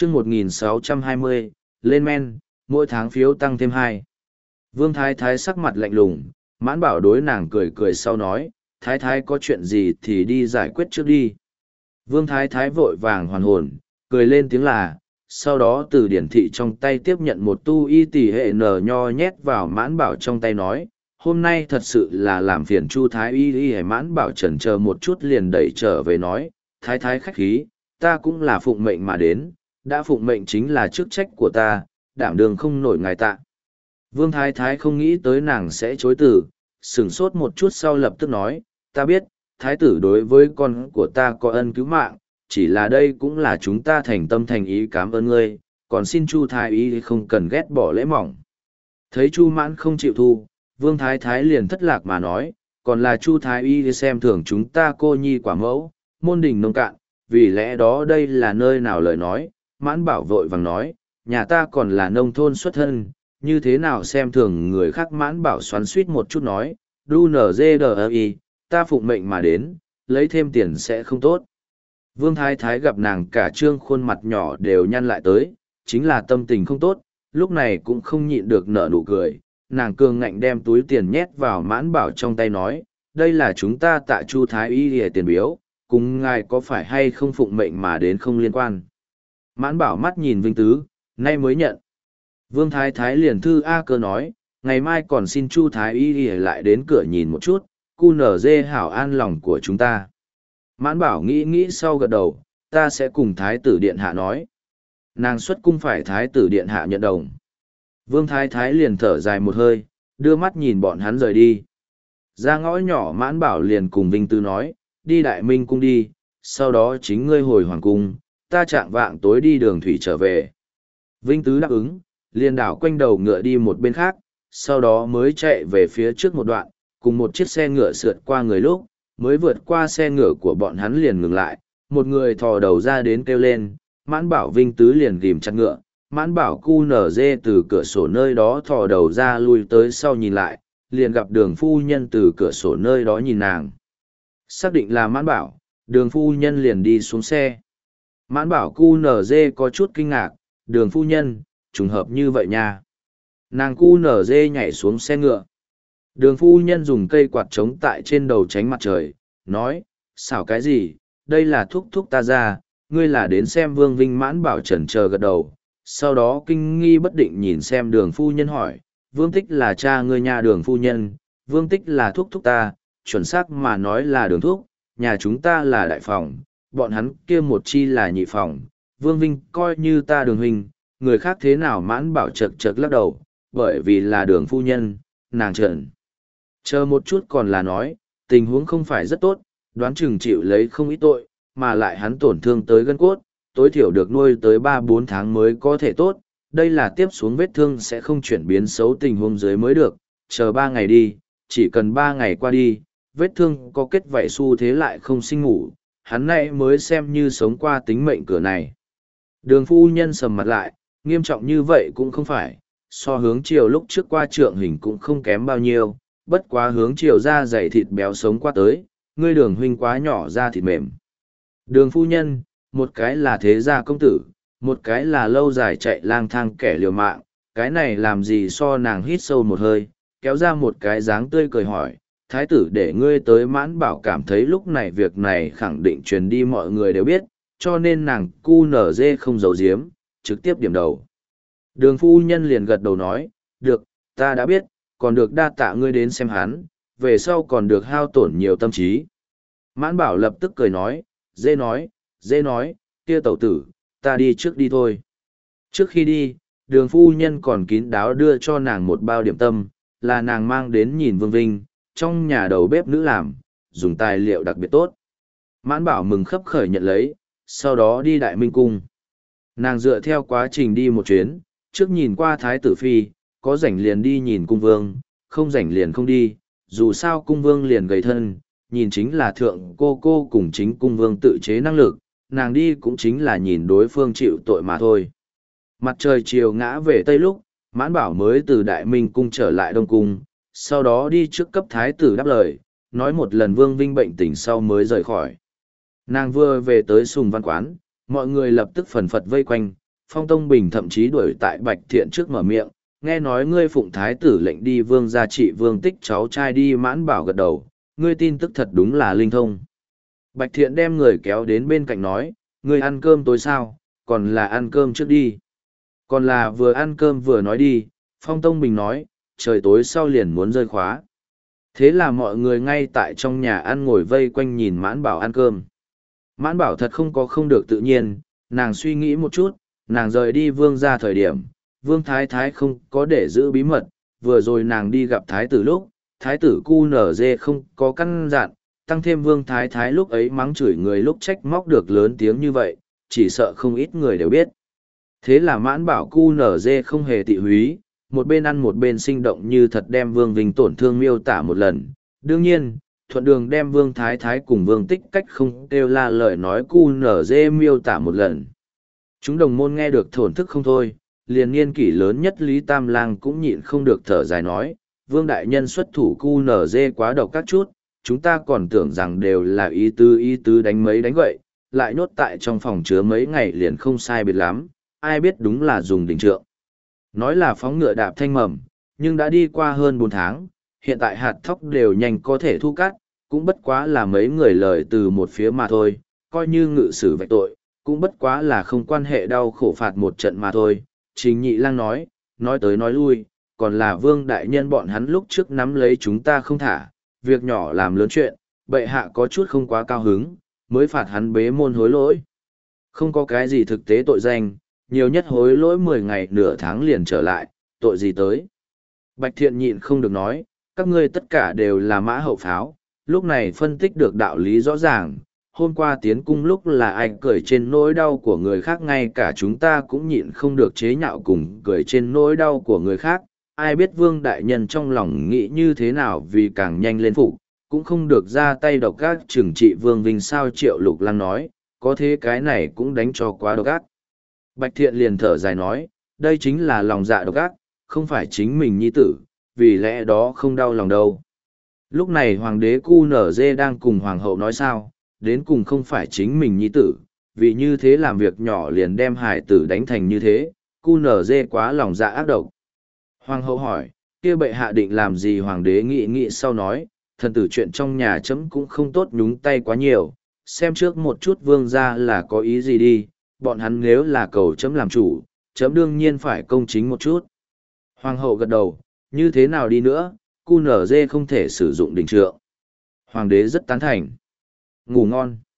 chương 1620, lên men, mỗi tháng phiếu tăng thêm 2. Vương Thái Thái sắc mặt lạnh lùng, Mãn Bảo đối nàng cười cười sau nói, Thái Thái có chuyện gì thì đi giải quyết trước đi. Vương Thái Thái vội vàng hoàn hồn, cười lên tiếng là, sau đó từ điển thị trong tay tiếp nhận một tu y tỷ hệ nở nho nhét vào Mãn Bảo trong tay nói, hôm nay thật sự là làm phiền Chu Thái y y. Mãn Bảo chần chờ một chút liền đẩy trở về nói, Thái Thái khách khí, ta cũng là phụng mệnh mà đến, đã phụng mệnh chính là chức trách của ta, đảm đường không nổi ngài tạ. Vương Thái Thái không nghĩ tới nàng sẽ chối từ, sửng sốt một chút sau lập tức nói, ta biết, Thái tử đối với con của ta có ân cứu mạng, chỉ là đây cũng là chúng ta thành tâm thành ý cảm ơn ngươi, còn xin Chu Thái y không cần ghét bỏ lễ mỏng. Thấy Chu Mãn không chịu thu, Vương Thái Thái liền thất lạc mà nói, còn là Chu Thái y xem thường chúng ta cô nhi quả mẫu, môn đình nông cạn, vì lẽ đó đây là nơi nào lời nói, Mãn Bảo vội vàng nói, nhà ta còn là nông thôn xuất thân, như thế nào xem thường người khác. Mãn Bảo xoắn suýt một chút nói, đu nở dê đờ y, ta phụng mệnh mà đến, lấy thêm tiền sẽ không tốt. Vương Thái Thái gặp nàng cả trương khuôn mặt nhỏ đều nhăn lại tới, chính là tâm tình không tốt, lúc này cũng không nhịn được nở nụ cười, nàng cường ngạnh đem túi tiền nhét vào Mãn Bảo trong tay nói, đây là chúng ta tạ Chu Thái y để tiền biếu, cùng ngài có phải hay không phụng mệnh mà đến không liên quan. Mãn Bảo mắt nhìn Vinh Tứ, nay mới nhận. Vương Thái Thái liền thư A Cơ nói, ngày mai còn xin Chu Thái y lại đến cửa nhìn một chút, cu nở dê hảo an lòng của chúng ta. Mãn Bảo nghĩ nghĩ sau gật đầu, ta sẽ cùng Thái tử Điện Hạ nói. Nàng xuất cung phải Thái tử Điện Hạ nhận đồng. Vương Thái Thái liền thở dài một hơi, đưa mắt nhìn bọn hắn rời đi. Ra ngõ nhỏ Mãn Bảo liền cùng Vinh Tư nói, đi Đại Minh cung đi, sau đó chính ngươi hồi hoàng cung, ta chạng vạng tối đi đường thủy trở về. Vinh Tứ đáp ứng, liền đảo quanh đầu ngựa đi một bên khác, sau đó mới chạy về phía trước một đoạn, cùng một chiếc xe ngựa sượt qua người lúc, mới vượt qua xe ngựa của bọn hắn liền ngừng lại, một người thò đầu ra đến kêu lên, Mãn Bảo. Vinh Tứ liền ghim chặt ngựa, Mãn Bảo cu nở dê từ cửa sổ nơi đó thò đầu ra lui tới sau nhìn lại, liền gặp Đường phu nhân từ cửa sổ nơi đó nhìn nàng. Xác định là Mãn Bảo, Đường phu nhân liền đi xuống xe. Mãn Bảo cu nở dê có chút kinh ngạc, Đường phu nhân, trùng hợp như vậy nha. Nàng cu nở dê nhảy xuống xe ngựa. Đường phu nhân dùng cây quạt trống tại trên đầu tránh mặt trời, nói, xảo cái gì, đây là thúc thúc ta ra, ngươi là đến xem Vương Vinh. Mãn Bảo chần chờ gật đầu, sau đó kinh nghi bất định nhìn xem Đường phu nhân hỏi, Vương Tích là cha ngươi nhà. Đường phu nhân, Vương Tích là thúc thúc ta, chuẩn xác mà nói là Đường thúc, nhà chúng ta là đại phòng, bọn hắn kia một chi là nhị phòng, Vương Vinh coi như ta Đường huynh, người khác thế nào. Mãn Bảo chật chật lắc đầu, bởi vì là Đường phu nhân, nàng trần chờ một chút còn là nói, tình huống không phải rất tốt, đoán chừng chịu lấy không ít tội, mà lại hắn tổn thương tới gân cốt, tối thiểu được nuôi tới 3-4 tháng mới có thể tốt, đây là tiếp xuống vết thương sẽ không chuyển biến xấu tình huống dưới mới được, chờ 3 ngày đi, chỉ cần 3 ngày qua đi, vết thương có kết vảy xu thế lại không sinh ngủ, hắn này mới xem như sống qua tính mệnh cửa này. Đường phu nhân sầm mặt lại, nghiêm trọng như vậy cũng không phải, so hướng chiều lúc trước qua trượng hình cũng không kém bao nhiêu, bất quá hướng chiều ra dày thịt béo sống qua tới, ngươi Đường huynh quá nhỏ ra thịt mềm. Đường phu nhân, một cái là thế gia công tử, một cái là lâu dài chạy lang thang kẻ liều mạng, cái này làm gì. So nàng hít sâu một hơi, kéo ra một cái dáng tươi cười hỏi, thái tử để ngươi tới. Mãn Bảo cảm thấy lúc này việc này khẳng định truyền đi mọi người đều biết, cho nên nàng cu nở dê không giấu giếm, trực tiếp điểm đầu. Đường phu nhân liền gật đầu nói, được, ta đã biết, còn được đa tạ ngươi đến xem hắn, về sau còn được hao tổn nhiều tâm trí. Mãn Bảo lập tức cười nói, dê nói, kia tẩu tử, ta đi trước đi thôi. Trước khi đi, Đường phu nhân còn kín đáo đưa cho nàng một bao điểm tâm, là nàng mang đến nhìn Vương Vinh, trong nhà đầu bếp nữ làm, dùng tài liệu đặc biệt tốt. Mãn Bảo mừng khấp khởi nhận lấy, sau đó đi Đại Minh cung. Nàng dựa theo quá trình đi một chuyến, trước nhìn qua Thái tử Phi, có rảnh liền đi nhìn cung vương, không rảnh liền không đi, dù sao cung vương liền gầy thân, nhìn chính là thượng cô cùng chính cung vương tự chế năng lực, nàng đi cũng chính là nhìn đối phương chịu tội mà thôi. Mặt trời chiều ngã về tây lúc, Mãn Bảo mới từ Đại Minh cung trở lại Đông cung, sau đó đi trước cấp Thái tử đáp lời, nói một lần Vương Vinh bệnh tình sau mới rời khỏi. Nàng vừa về tới Sùng Văn Quán, mọi người lập tức phần phật vây quanh, Phong Tông Bình thậm chí đuổi tại Bạch Thiện trước mở miệng, nghe nói ngươi phụng thái tử lệnh đi vương gia trị vương tích cháu trai đi mãn bảo gật đầu, ngươi tin tức thật đúng là linh thông. Bạch Thiện đem người kéo đến bên cạnh nói, ngươi ăn cơm tối sao, còn là ăn cơm trước đi. Còn là vừa ăn cơm vừa nói đi, Phong Tông Bình nói, trời tối sau liền muốn rơi khóa. Thế là mọi người ngay tại trong nhà ăn ngồi vây quanh nhìn Mãn Bảo ăn cơm. Mãn Bảo thật không được tự nhiên, nàng suy nghĩ một chút, nàng rời đi vương ra thời điểm, vương thái thái không có để giữ bí mật, vừa rồi nàng đi gặp thái tử lúc, thái tử cu nở dê không có căn dặn, tăng thêm vương thái thái lúc ấy mắng chửi người lúc trách móc được lớn tiếng như vậy, chỉ sợ không ít người đều biết. Thế là Mãn Bảo cu nở dê không hề tị húy, một bên ăn một bên sinh động như thật đem Vương Vinh tổn thương miêu tả một lần. Đương nhiên, thuận đường đem Vương Thái Thái cùng Vương Tích cách không kêu la lời nói cu nở dê miêu tả một lần. Chúng đồng môn nghe được thổn thức không thôi, liền niên kỷ lớn nhất Lý Tam Lang cũng nhịn không được thở dài nói, Vương Đại Nhân xuất thủ cu nở dê quá độc các chút, chúng ta còn tưởng rằng đều là ý tứ đánh mấy đánh vậy, lại nhốt tại trong phòng chứa mấy ngày liền không sai biệt lắm, ai biết đúng là dùng đỉnh trượng. Nói là phóng ngựa đạp thanh mầm, nhưng đã đi qua hơn 4 tháng, hiện tại hạt thóc đều nhanh có thể thu cắt, cũng bất quá là mấy người lời từ một phía mà thôi, coi như ngự sử vạch tội, cũng bất quá là không quan hệ đau khổ phạt một trận mà thôi. Trình Nhị Lang nói tới nói lui, còn là Vương Đại Nhân bọn hắn lúc trước nắm lấy chúng ta không thả, việc nhỏ làm lớn chuyện, bệ hạ có chút không quá cao hứng, mới phạt hắn bế môn hối lỗi. Không có cái gì thực tế tội danh, nhiều nhất hối lỗi 10 ngày nửa tháng liền trở lại, tội gì tới. Bạch Thiện nhịn không được nói, các ngươi tất cả đều là mã hậu pháo, lúc này phân tích được đạo lý rõ ràng, hôm qua tiến cung lúc là ai cười trên nỗi đau của người khác, ngay cả chúng ta cũng nhịn không được chế nhạo cùng cười trên nỗi đau của người khác, ai biết Vương Đại Nhân trong lòng nghĩ như thế nào vì càng nhanh lên phục, cũng không được ra tay độc ác trừng trị Vương Vinh. Sao Triệu Lục Lăng nói, có thế cái này cũng đánh cho quá độc ác. Bạch Thiện liền thở dài nói, đây chính là lòng dạ độc ác, không phải chính mình nhi tử, vì lẽ đó không đau lòng đâu. Lúc này hoàng đế cu nở dê đang cùng hoàng hậu nói sao, đến cùng không phải chính mình nhi tử, vì như thế làm việc nhỏ liền đem hải tử đánh thành như thế, cu nở dê quá lòng dạ ác độc. Hoàng hậu hỏi, kia bệ hạ định làm gì? Hoàng đế nghĩ sau nói, thần tử chuyện trong nhà chấm cũng không tốt nhúng tay quá nhiều, xem trước một chút vương gia là có ý gì đi, bọn hắn nếu là cầu chấm làm chủ, chấm đương nhiên phải công chính một chút. Hoàng hậu gật đầu, như thế nào đi nữa, cu nở dê không thể sử dụng đình trượng. Hoàng đế rất tán thành. Ngủ ngon.